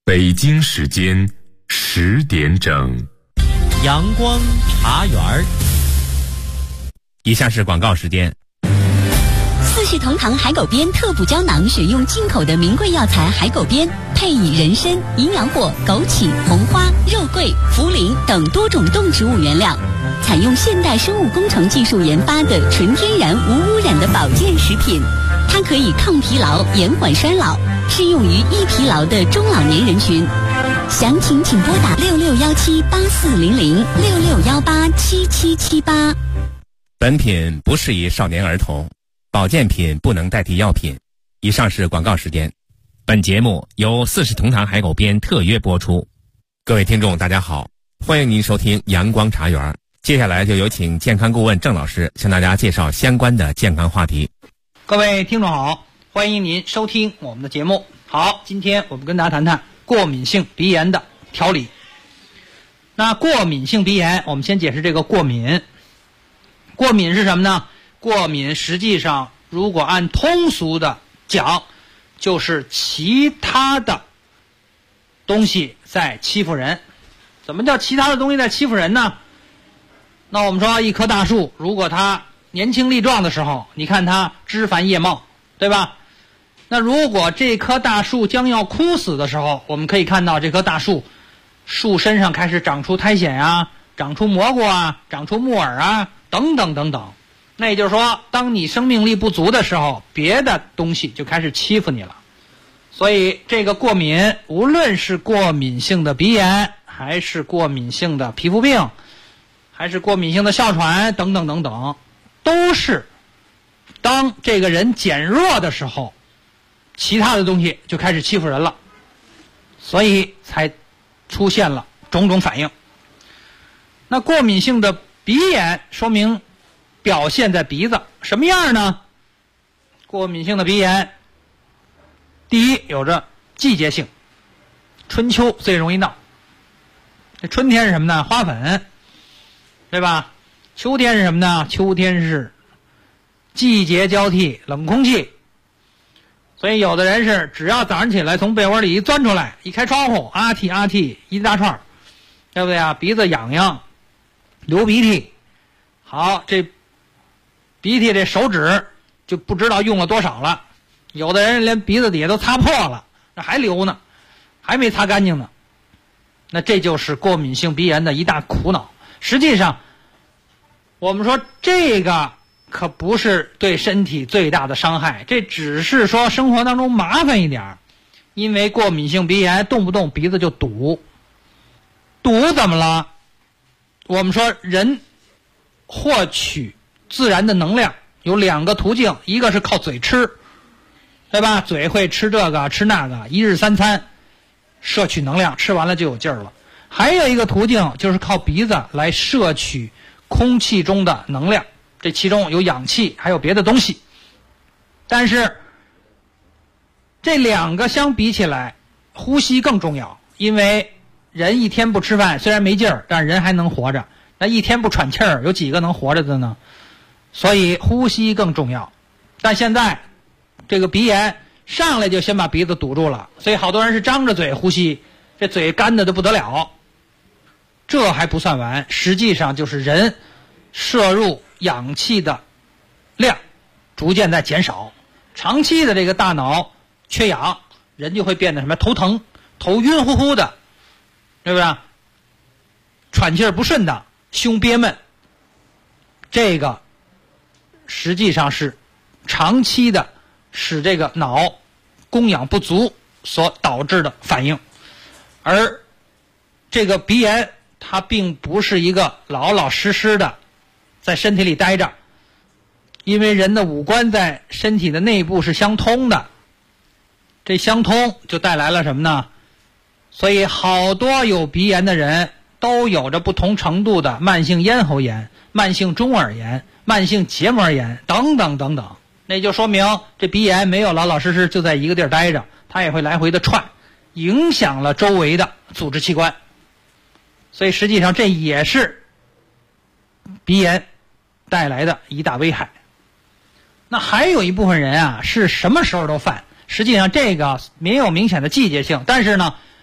北京时间10点整， 阳光茶园。以下是广告时间。 四世同堂海狗鞭特补胶囊，选用进口的名贵药材海狗鞭，配以人参、营养果、枸杞、红花、肉桂、茯苓等多种动植物原料，采用现代生物工程技术研发的纯天然无污染的保健食品。它可以抗疲劳、延缓衰老，适用于易疲劳的中老年人群。详情请拨打6617840066187778。 本品不适宜少年儿童，保健品不能代替药品。以上是广告时间。本节目由四世同堂海狗鞭特约播出。各位听众大家好，欢迎您收听阳光茶园。接下来就有请健康顾问郑老师向大家介绍相关的健康话题。 各位听众好，欢迎您收听我们的节目。好，今天我们跟大家谈谈过敏性鼻炎的调理。那过敏性鼻炎，我们先解释这个过敏。过敏是什么呢？过敏实际上如果按通俗的讲，就是其他的东西在欺负人。怎么叫其他的东西在欺负人呢？那我们说一棵大树，如果它年轻力壮的时候，你看它枝繁叶茂，对吧？那如果这棵大树将要枯死的时候，我们可以看到这棵大树树身上开始长出苔藓啊，长出蘑菇啊，长出木耳啊，等等等等。那也就是说，当你生命力不足的时候，别的东西就开始欺负你了。所以这个过敏，无论是过敏性的鼻炎，还是过敏性的皮肤病，还是过敏性的哮喘等等等等，都是当这个人减弱的时候，其他的东西就开始欺负人了，所以才出现了种种反应。那过敏性的鼻炎说明表现在鼻子，什么样呢？过敏性的鼻炎，第一有着季节性，春秋最容易闹。这春天是什么呢？花粉，对吧？秋天是什么呢？秋天是季节交替，冷空气。所以有的人是只要早上起来从被窝里一钻出来，一开窗户，啊嚏一大串，对不对啊？鼻子痒痒，流鼻涕。好，这鼻涕这手指就不知道用了多少了，有的人连鼻子底下都擦破了，那还流呢，还没擦干净呢。那这就是过敏性鼻炎的一大苦恼。实际上我们说这个可不是对身体最大的伤害，这只是说生活当中麻烦一点。因为过敏性鼻炎动不动鼻子就堵。堵怎么了？我们说人获取自然的能量有两个途径，一个是靠嘴吃，对吧？嘴会吃这个吃那个，一日三餐摄取能量，吃完了就有劲儿了。还有一个途径就是靠鼻子来摄取空气中的能量，这其中有氧气还有别的东西。但是这两个相比起来，呼吸更重要。因为人一天不吃饭虽然没劲儿，但人还能活着。那一天不喘气儿，有几个能活着的呢？所以呼吸更重要。但现在这个鼻炎上来就先把鼻子堵住了，所以好多人是张着嘴呼吸，这嘴干的都不得了。这还不算完，实际上就是人摄入氧气的量逐渐在减少，长期的这个大脑缺氧，人就会变得什么头疼、头晕乎乎的，对不对？喘气儿不顺的，胸憋闷，这个实际上是长期的使这个脑供氧不足所导致的反应。而这个鼻炎它并不是一个老老实实的在身体里待着，因为人的五官在身体的内部是相通的，这相通就带来了什么呢？所以好多有鼻炎的人都有着不同程度的慢性咽喉炎、慢性中耳炎、慢性结膜炎等等等等。那就说明这鼻炎没有老老实实就在一个地儿待着，它也会来回的窜，影响了周围的组织器官。所以实际上这也是鼻炎带来的一大危害。那还有一部分人啊，是什么时候都犯，实际上这个没有明显的季节性，但是呢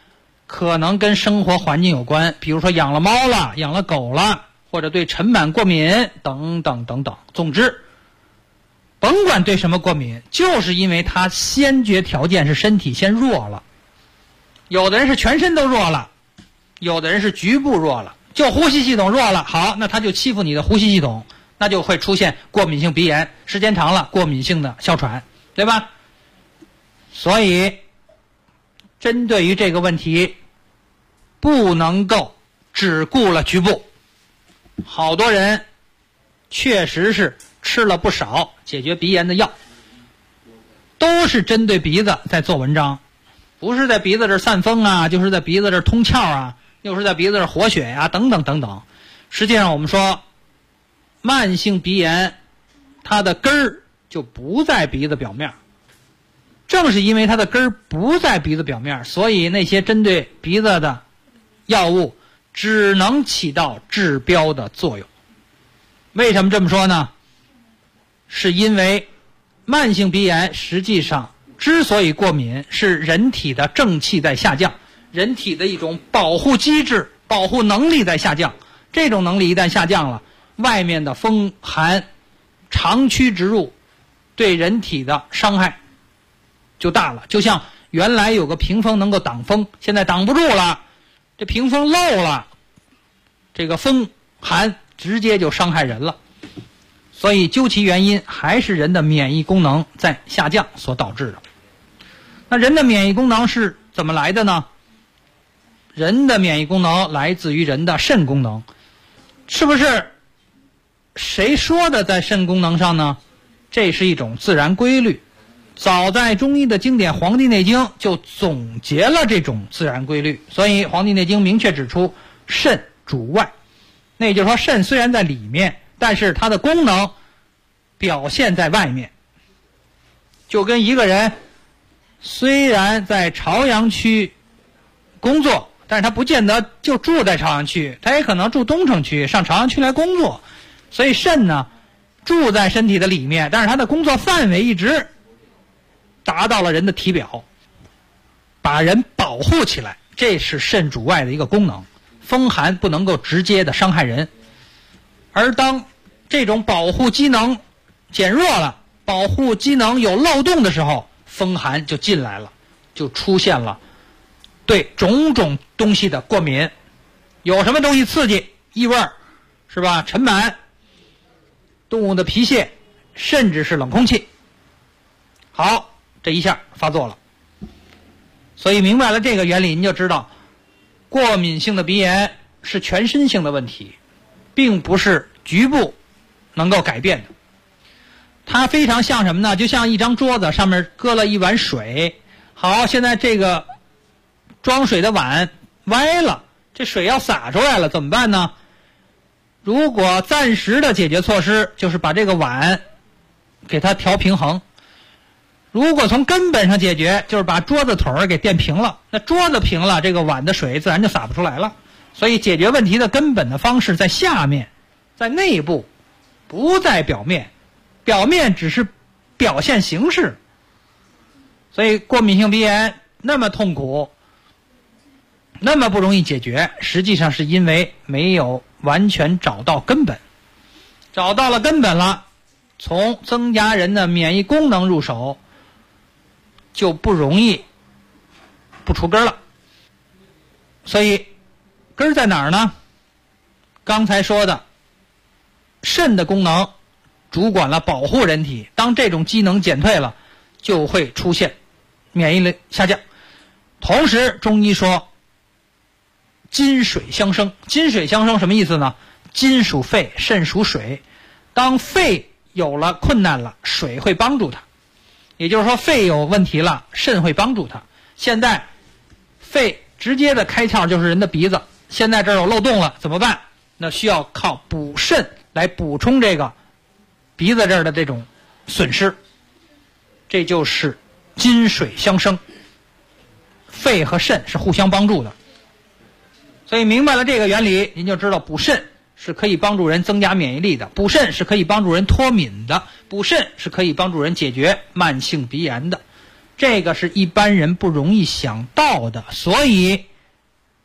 可能跟生活环境有关，比如说养了猫了，养了狗了，或者对尘螨过敏等等等等。总之，甭管对什么过敏，就是因为它先决条件是身体先弱了。有的人是全身都弱了，有的人是局部弱了，就呼吸系统弱了，好，那他就欺负你的呼吸系统，那就会出现过敏性鼻炎，时间长了过敏性的哮喘，对吧？所以针对于这个问题，不能够只顾了局部。好多人确实是吃了不少解决鼻炎的药，都是针对鼻子在做文章，不是在鼻子这儿散风啊，就是在鼻子这儿通窍啊，又是在鼻子这儿活血呀，等等等等。实际上我们说慢性鼻炎它的根儿就不在鼻子表面，正是因为它的根儿不在鼻子表面，所以那些针对鼻子的药物只能起到治标的作用。为什么这么说呢？是因为慢性鼻炎实际上之所以过敏，是人体的正气在下降，人体的一种保护机制、保护能力在下降。这种能力一旦下降了，外面的风寒长驱直入，对人体的伤害就大了。就像原来有个屏风能够挡风，现在挡不住了，这屏风漏了，这个风寒直接就伤害人了。所以究其原因，还是人的免疫功能在下降所导致的。那人的免疫功能是怎么来的呢？人的免疫功能来自于人的肾功能。是不是谁说的在肾功能上呢？这是一种自然规律。早在中医的经典《黄帝内经》就总结了这种自然规律，所以《黄帝内经》明确指出肾主外。那也就是说，肾虽然在里面，但是它的功能表现在外面。就跟一个人虽然在朝阳区工作，但是他不见得就住在朝阳区，他也可能住东城区，上朝阳区来工作。所以肾呢住在身体的里面，但是它的工作范围一直达到了人的体表，把人保护起来，这是肾主外的一个功能。风寒不能够直接的伤害人，而当这种保护机能减弱了，保护机能有漏洞的时候，风寒就进来了，就出现了对种种东西的过敏。有什么东西刺激，异味是吧，尘螨，动物的皮屑，甚至是冷空气，好，这一下发作了。所以明白了这个原理，你就知道过敏性的鼻炎是全身性的问题，并不是局部能够改变的。它非常像什么呢？就像一张桌子上面搁了一碗水，好，现在这个装水的碗歪了，这水要洒出来了，怎么办呢？如果暂时的解决措施就是把这个碗给它调平衡，如果从根本上解决，就是把桌子腿儿给垫平了，那桌子平了，这个碗的水自然就洒不出来了。所以解决问题的根本的方式在下面，在内部，不在表面，表面只是表现形式。所以过敏性鼻炎那么痛苦，那么不容易解决，实际上是因为没有完全找到根本。找到了根本了，从增加人的免疫功能入手，就不容易不除根了。所以根在哪儿呢？刚才说的肾的功能主管了保护人体，当这种机能减退了，就会出现免疫力下降。同时中医说金水相生，金水相生什么意思呢？金属肺，肾属水，当肺有了困难了，水会帮助它。也就是说肺有问题了，肾会帮助它。现在肺直接的开窍就是人的鼻子，现在这儿有漏洞了，怎么办？那需要靠补肾来补充这个鼻子这儿的这种损失，这就是金水相生，肺和肾是互相帮助的。所以明白了这个原理，您就知道补肾是可以帮助人增加免疫力的，补肾是可以帮助人脱敏的，补肾是可以帮助人解决慢性鼻炎的。这个是一般人不容易想到的，所以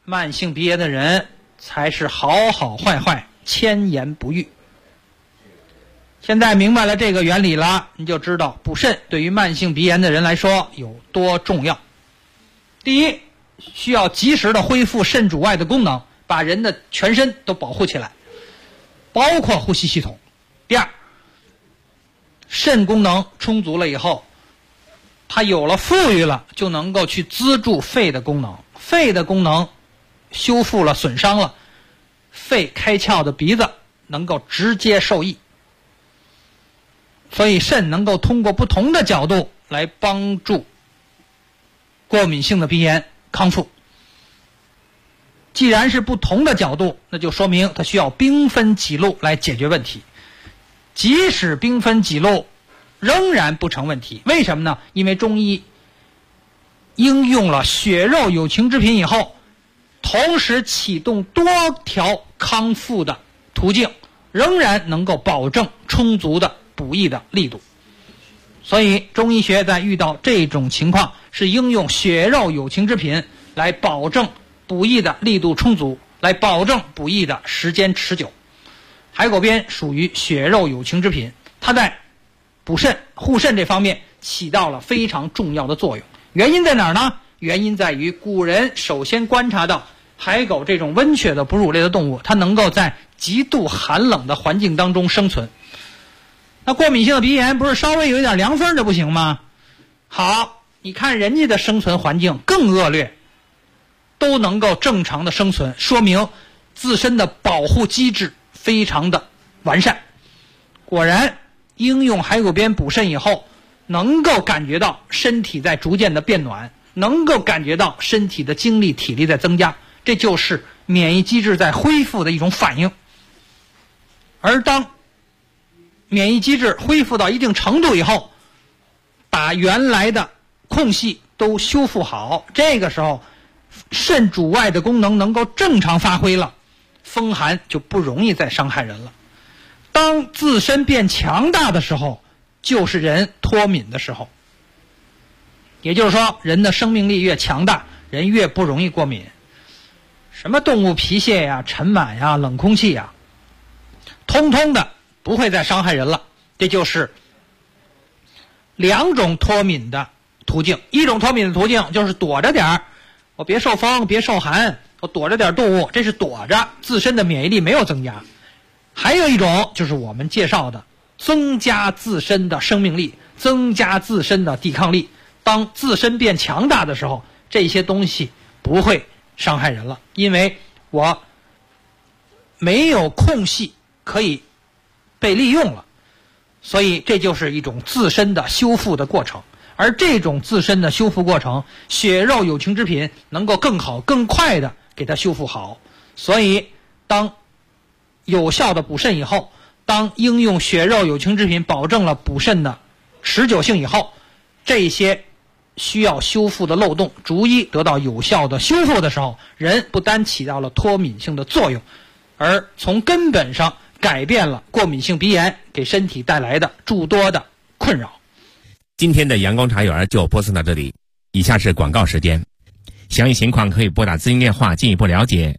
慢性鼻炎的人才是好好坏坏，千言不喻。现在明白了这个原理了，你就知道补肾对于慢性鼻炎的人来说有多重要。第一，需要及时的恢复肾主外的功能，把人的全身都保护起来，包括呼吸系统。第二，肾功能充足了以后，它有了富裕了，就能够去资助肺的功能，肺的功能修复了损伤了，肺开窍的鼻子能够直接受益。所以肾能够通过不同的角度来帮助过敏性的鼻炎康复。既然是不同的角度，那就说明它需要兵分几路来解决问题。即使兵分几路仍然不成问题，为什么呢？因为中医应用了血肉有情之品以后，同时启动多条康复的途径，仍然能够保证充足的补益的力度。所以中医学在遇到这种情况，是应用血肉有情之品来保证补益的力度充足，来保证补益的时间持久。海狗鞭属于血肉有情之品，它在补肾护肾这方面起到了非常重要的作用。原因在哪儿呢？原因在于古人首先观察到海狗这种温血的哺乳类的动物，它能够在极度寒冷的环境当中生存。那过敏性的鼻炎不是稍微有一点凉风就不行吗？好，你看人家的生存环境更恶劣，都能够正常的生存，说明自身的保护机制非常的完善。果然应用海狗鞭补肾以后，能够感觉到身体在逐渐的变暖，能够感觉到身体的精力体力在增加，这就是免疫机制在恢复的一种反应。而当免疫机制恢复到一定程度以后，把原来的空隙都修复好，这个时候肾主外的功能能够正常发挥了，风寒就不容易再伤害人了。当自身变强大的时候，就是人脱敏的时候。也就是说，人的生命力越强大，人越不容易过敏。什么动物皮屑呀、尘螨呀、冷空气呀，通通的不会再伤害人了。这就是两种脱敏的途径。一种脱敏的途径就是躲着点儿，我别受风别受寒，我躲着点动物，这是躲着，自身的免疫力没有增加。还有一种就是我们介绍的增加自身的生命力，增加自身的抵抗力。当自身变强大的时候，这些东西不会伤害人了，因为我没有空隙可以被利用了。所以这就是一种自身的修复的过程。而这种自身的修复过程，血肉有情之品能够更好更快的给它修复好。所以当有效的补肾以后，当应用血肉有情之品保证了补肾的持久性以后，这些需要修复的漏洞逐一得到有效的修复的时候，人不单起到了脱敏性的作用，而从根本上改变了过敏性鼻炎给身体带来的诸多的困扰。 今天的阳光茶园就播送到这里，以下是广告时间。详细情况可以拨打咨询电话进一步了解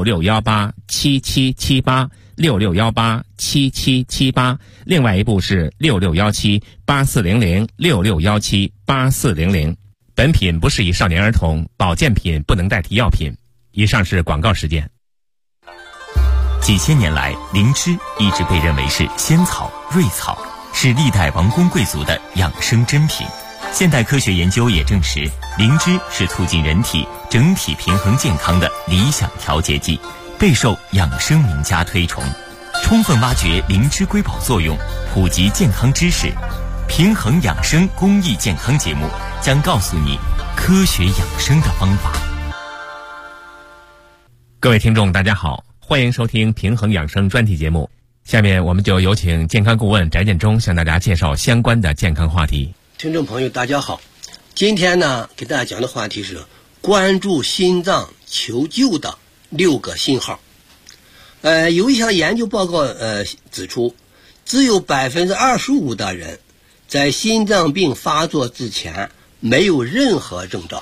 ，66187778，66187778，另外一部是66178400，66178400。本品不适宜少年儿童，保健品不能代替药品。以上是广告时间。 几千年来，灵芝一直被认为是仙草、瑞草，是历代王公贵族的养生珍品。现代科学研究也证实，灵芝是促进人体整体平衡健康的理想调节剂，备受养生名家推崇。充分挖掘灵芝瑰宝作用，普及健康知识，平衡养生公益健康节目将告诉你科学养生的方法。 各位听众大家好，欢迎收听平衡养生专题节目。下面我们就有请健康顾问翟建中向大家介绍相关的健康话题。 听众朋友大家好，今天呢给大家讲的话题是关注心脏求救的6个信号。有一项研究报告指出，只有 25% 的人在心脏病发作之前没有任何征兆，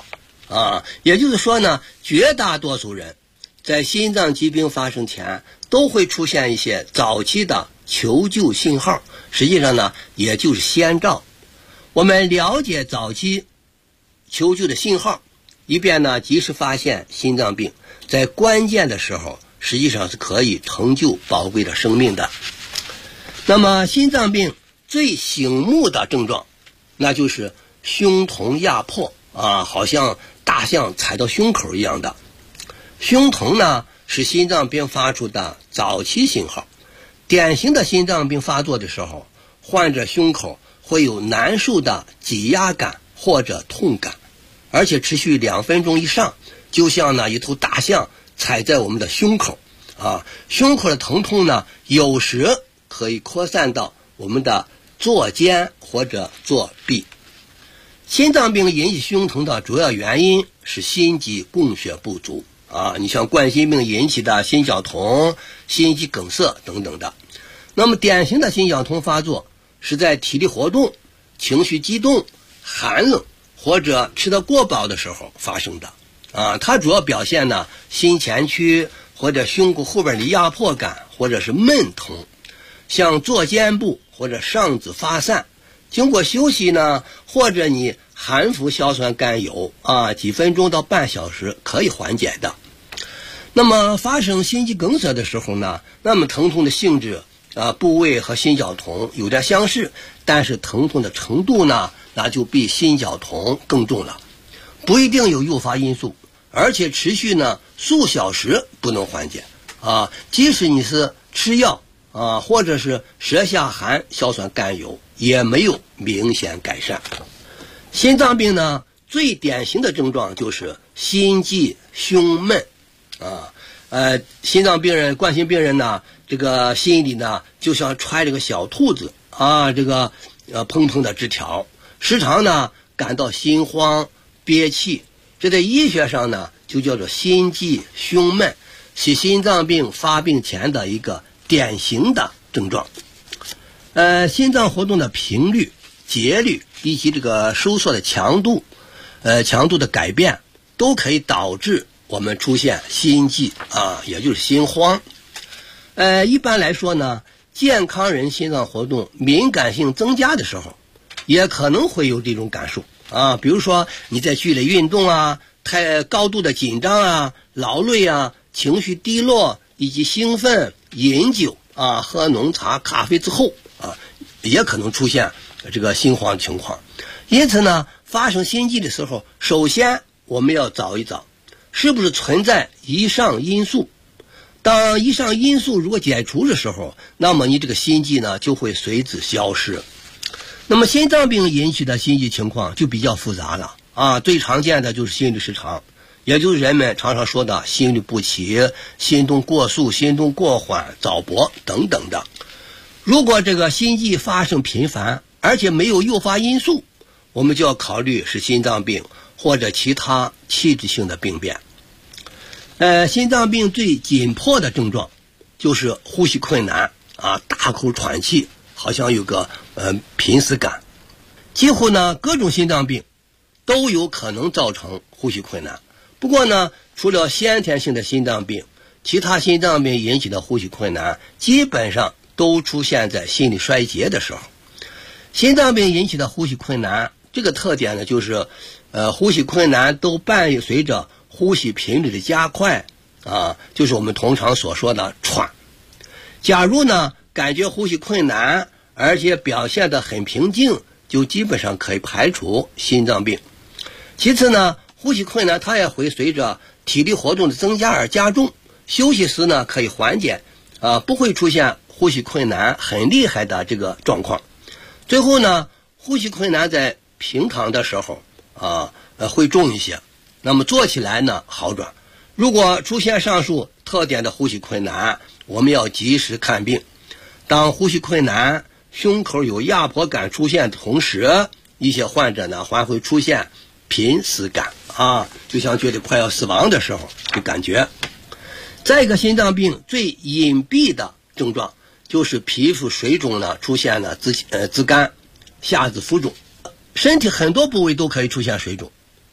也就是说呢，绝大多数人在心脏疾病发生前都会出现一些早期的求救信号，实际上呢，也就是先兆。我们了解早期求救的信号，以便呢及时发现心脏病，在关键的时候实际上是可以成就宝贵的生命的。那么心脏病最醒目的症状，那就是胸痛压迫好像大象踩到胸口一样的。胸疼呢是心脏病发出的早期信号。典型的心脏病发作的时候，患者胸口会有难受的挤压感或者痛感，而且持续2分钟以上，就像呢一头大象踩在我们的胸口胸口的疼痛呢有时可以扩散到我们的坐肩或者坐臂。心脏病引起胸疼的主要原因是心肌供血不足你像冠心病引起的心绞痛、心肌梗塞等等的。那么典型的心绞痛发作是在体力活动、情绪激动、寒冷或者吃得过饱的时候发生的它主要表现呢心前区或者胸骨后边的压迫感或者是闷疼，像坐肩部或者上肢发散，经过休息呢，或者你含服硝酸甘油几分钟到半小时可以缓解的。那么发生心肌梗塞的时候呢，那么疼痛的性质部位和心绞痛有点相似，但是疼痛的程度呢，那就比心绞痛更重了，不一定有诱发因素，而且持续呢数小时不能缓解即使你是吃药或者是舌下含硝酸甘油，也没有明显改善。心脏病呢最典型的症状就是心悸、胸闷心脏病人、冠心病人呢，这个心里呢就像揣着个小兔子这个砰砰的直跳，时常呢感到心慌、憋气，这在医学上呢就叫做心悸、胸闷，是心脏病发病前的一个典型的症状。心脏活动的频率、节律以及这个收缩的强度的改变，都可以导致我们出现心悸也就是心慌。一般来说呢，健康人心脏活动敏感性增加的时候，也可能会有这种感受比如说你在剧烈运动太高度的紧张劳累情绪低落以及兴奋、饮酒喝浓茶、咖啡之后也可能出现这个心慌情况。因此呢，发生心悸的时候，首先我们要找一找是不是存在以上因素。当以上因素如果解除的时候，那么你这个心悸呢就会随之消失。那么心脏病引起的心悸情况就比较复杂了最常见的就是心律失常，也就是人们常常说的心律不齐、心动过速、心动过缓、早搏等等的。如果这个心悸发生频繁，而且没有诱发因素，我们就要考虑是心脏病或者其他器质性的病变。心脏病最紧迫的症状就是呼吸困难大口喘气，好像有个濒死感。几乎呢各种心脏病都有可能造成呼吸困难。不过呢，除了先天性的心脏病，其他心脏病引起的呼吸困难基本上都出现在心力衰竭的时候。心脏病引起的呼吸困难这个特点呢，就是呼吸困难都伴随着呼吸频率的加快就是我们通常所说的喘。假如呢感觉呼吸困难，而且表现得很平静，就基本上可以排除心脏病。其次呢，呼吸困难它也会随着体力活动的增加而加重，休息时呢可以缓解不会出现呼吸困难很厉害的这个状况。最后呢，呼吸困难在平躺的时候会重一些，那么坐起来呢好转。如果出现上述特点的呼吸困难，我们要及时看病。当呼吸困难、胸口有压迫感出现的同时，一些患者呢还会出现濒死感就像觉得快要死亡的时候的感觉。再一个，心脏病最隐蔽的症状就是皮肤水肿呢出现了紫绀、下肢浮肿，身体很多部位都可以出现水肿，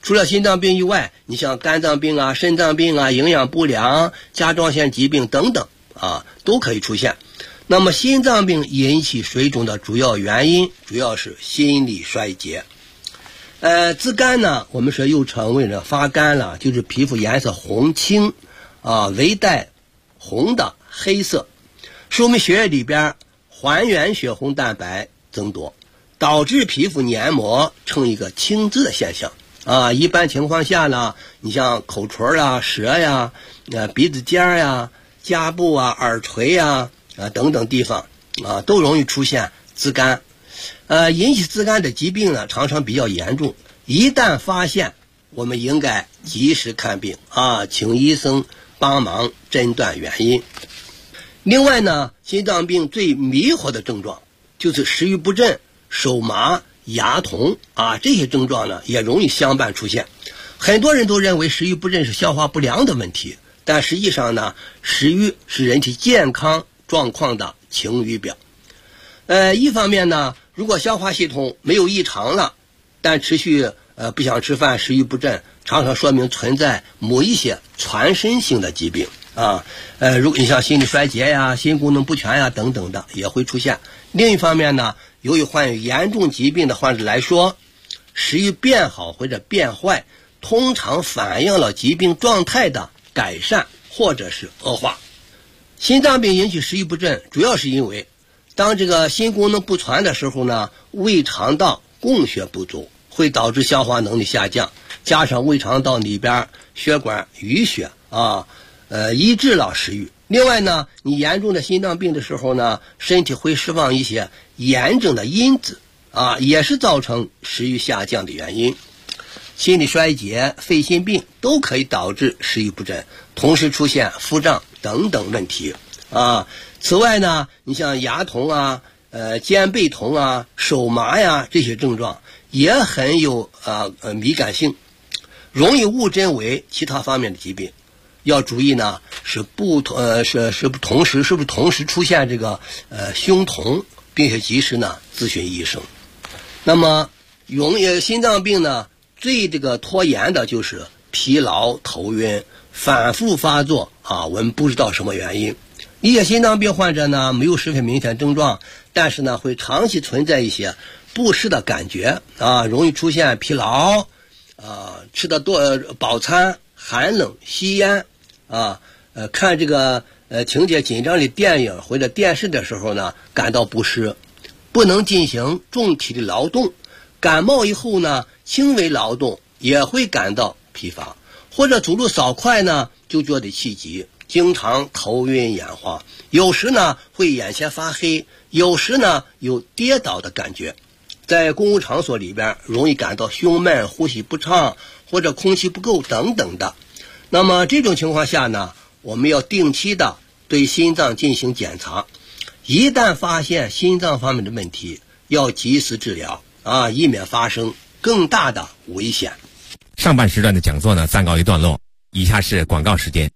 除了心脏病以外，你像肝脏病啊、肾脏病啊、营养不良、甲状腺疾病等等啊，都可以出现。那么心脏病引起水肿的主要原因主要是心力衰竭。紫绀呢，我们说又称为发干了，就是皮肤颜色红青啊，微带红的黑色，是我们血液里边还原血红蛋白增多，导致皮肤黏膜呈一个青紫的现象啊。一般情况下呢，你像口唇啊、舌呀、鼻子尖呀、颊部啊、耳垂呀等等地方啊，都容易出现紫绀。引起紫绀的疾病呢，常常比较严重。一旦发现，我们应该及时看病啊，请医生帮忙诊断原因。另外呢，心脏病最迷惑的症状就是食欲不振、手麻、牙痛啊，这些症状呢也容易相伴出现。很多人都认为食欲不振是消化不良的问题，但实际上呢，食欲是人体健康状况的晴雨表。一方面呢，如果消化系统没有异常了，但持续不想吃饭、食欲不振，常常说明存在某一些全身性的疾病啊。如果你像心力衰竭呀、心功能不全呀等等的也会出现。另一方面呢，由于患有严重疾病的患者来说，食欲变好或者变坏，通常反映了疾病状态的改善或者是恶化。心脏病引起食欲不振，主要是因为当这个心功能不全的时候呢，胃肠道供血不足，会导致消化能力下降，加上胃肠道里边血管淤血啊，抑制了食欲。另外呢，你严重的心脏病的时候呢，身体会释放一些炎症的因子啊，也是造成食欲下降的原因。心力衰竭、肺心病都可以导致食欲不振，同时出现腹胀等等问题啊。此外呢，你像牙痛啊、肩背痛啊、手麻呀，这些症状也很有敏感性，容易误诊为其他方面的疾病。要注意呢，是不是同时出现这个胸痛，并且及时呢咨询医生。那么心脏病呢，最这个拖延的就是疲劳、头晕、反复发作啊，我们不知道什么原因。一些心脏病患者呢，没有十分明显症状，但是呢，会长期存在一些不适的感觉啊，容易出现疲劳啊，吃的多饱餐、寒冷、吸烟啊，看这个情节紧张的电影或者电视的时候呢，感到不适，不能进行重体力劳动。感冒以后呢，轻微劳动也会感到疲乏，或者走路扫快呢，就觉得气急。经常头晕眼花，有时呢会眼前发黑，有时呢有跌倒的感觉。在公共场所里边容易感到胸闷、呼吸不畅或者空气不够等等的。那么这种情况下呢，我们要定期的对心脏进行检查，一旦发现心脏方面的问题，要及时治疗啊，以免发生更大的危险。 上半时段的讲座呢暂告一段落，以下是广告时间。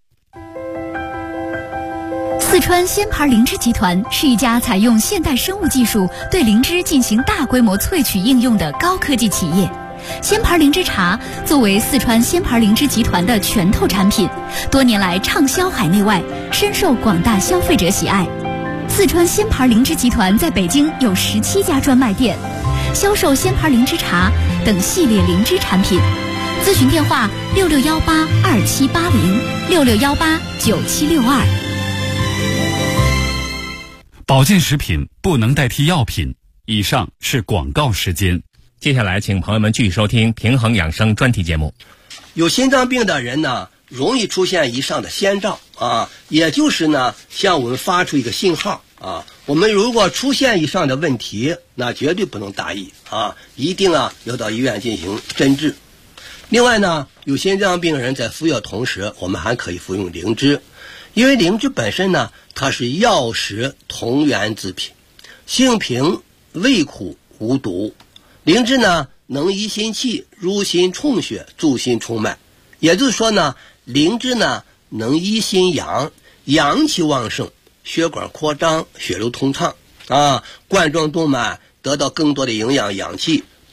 四川仙牌灵芝集团是一家采用现代生物技术对灵芝进行大规模萃取应用的高科技企业。仙牌灵芝茶作为四川仙牌灵芝集团的拳头产品，多年来畅销海内外，深受广大消费者喜爱。四川仙牌灵芝集团在北京有17家专卖店，销售仙牌灵芝茶等系列灵芝产品。咨询电话6618278066189762。 保健食品不能代替药品。以上是广告时间。 接下来请朋友们继续收听平衡养生专题节目。 有心脏病的人呢，容易出现以上的先兆啊，也就是呢向我们发出一个信号啊。我们如果出现以上的问题，那绝对不能大意啊，一定要到医院进行诊治。另外呢，有心脏病人在服药同时，我们还可以服用灵芝，因为灵芝本身呢，它是药食同源制品，性平，味苦，无毒。灵芝呢，能益心气，入心充血，助心充脉。也就是说呢，灵芝呢能益心阳，阳气旺盛，血管扩张，血流通畅啊，冠状动脉得到更多的营养氧气，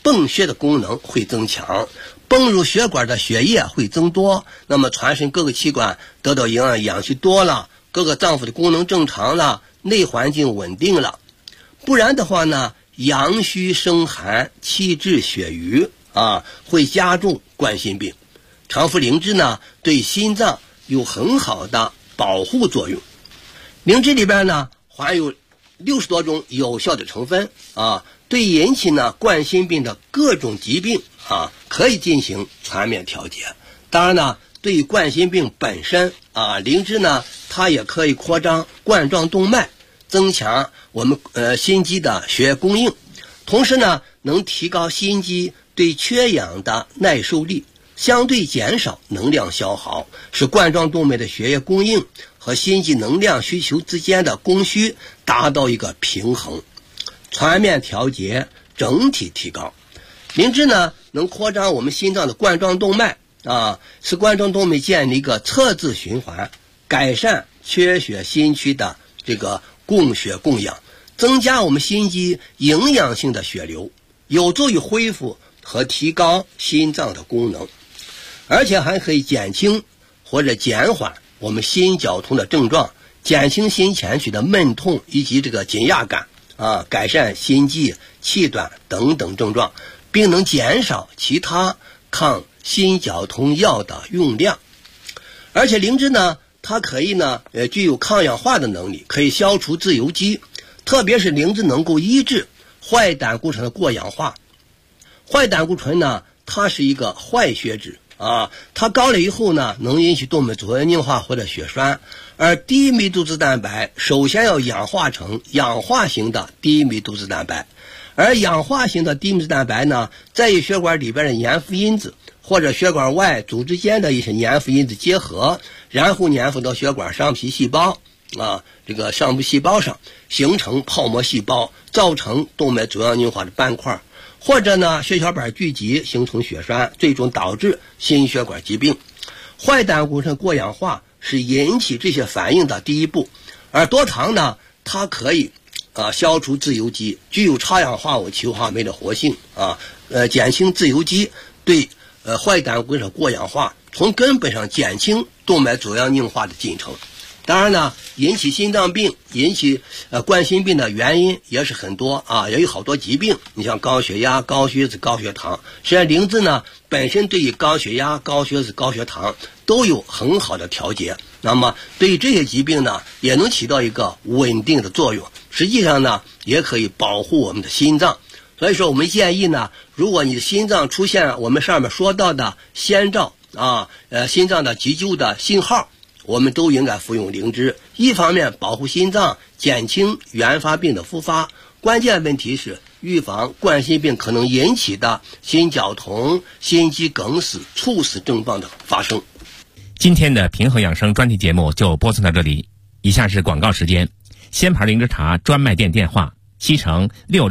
泵血的功能会增强，泵入血管的血液会增多，那么全身各个器官得到营养，氧气多了，各个脏腑的功能正常了，内环境稳定了。不然的话呢，阳虚生寒，气滞血瘀会加重冠心病。常服灵芝呢，对心脏有很好的保护作用。灵芝里边呢含有60多种有效的成分对引起呢冠心病的各种疾病可以进行全面调节。当然呢，对于冠心病本身灵芝呢，它也可以扩张冠状动脉，增强我们心肌的血液供应，同时呢，能提高心肌对缺氧的耐受力，相对减少能量消耗，使冠状动脉的血液供应和心肌能量需求之间的供需达到一个平衡，全面调节，整体提高。灵芝呢，能扩张我们心脏的冠状动脉使冠状动脉建立一个侧自循环，改善缺血心区的这个供血供氧，增加我们心肌营养性的血流，有助于恢复和提高心脏的功能，而且还可以减轻或者减缓我们心绞痛的症状，减轻心前区的闷痛以及这个紧压感改善心悸、气短等等症状，并能减少其他抗心绞痛药的用量。而且灵芝呢，它可以呢具有抗氧化的能力，可以消除自由基，特别是灵芝能够抑制坏胆固醇的过氧化。坏胆固醇呢，它是一个坏血脂它高了以后呢，能引起动脉左右硬化或者血栓，而低密度脂蛋白首先要氧化成氧化型的低密度脂蛋白，而氧化型的低密度脂蛋白呢，在与血管里边的粘附因子或者血管外组织间的一些粘附因子结合，然后粘附到血管上皮细胞这个上皮细胞上，形成泡膜细胞，造成动脉粥样硬化的斑块，或者呢血小板聚集形成血栓，最终导致心血管疾病。坏胆固醇过氧化是引起这些反应的第一步，而多糖呢，它可以消除自由基，具有超氧化物氰化酶的活性减轻自由基对坏胆固醇过氧化，从根本上减轻动脉粥样硬化的进程。当然呢，引起心脏病、引起冠心病的原因也是很多也有好多疾病，你像高血压、高血脂、高血糖。实际上灵芝呢，本身对于高血压、高血脂、高血糖都有很好的调节，那么对于这些疾病呢，也能起到一个稳定的作用。实际上呢，也可以保护我们的心脏。所以说我们建议呢，如果你的心脏出现我们上面说到的先兆心脏的急救的信号，我们都应该服用灵芝，一方面保护心脏，减轻原发病的复发，关键问题是预防冠心病可能引起的心绞痛、心肌梗死、猝死症状的发生。 今天的平衡养生专题节目就播送到这里，以下是广告时间。仙牌灵芝茶专卖店电话：西城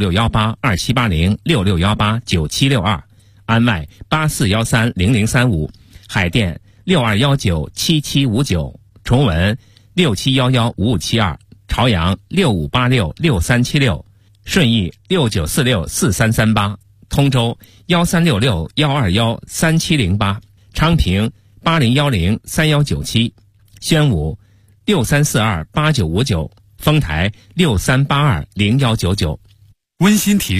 66182780，66189762，安外84130035，海淀62197759，重文67115572，朝阳65866376，顺义69464338，通州136612137038，昌平80103197，宣武63428959，丰台63820199。 温馨提示。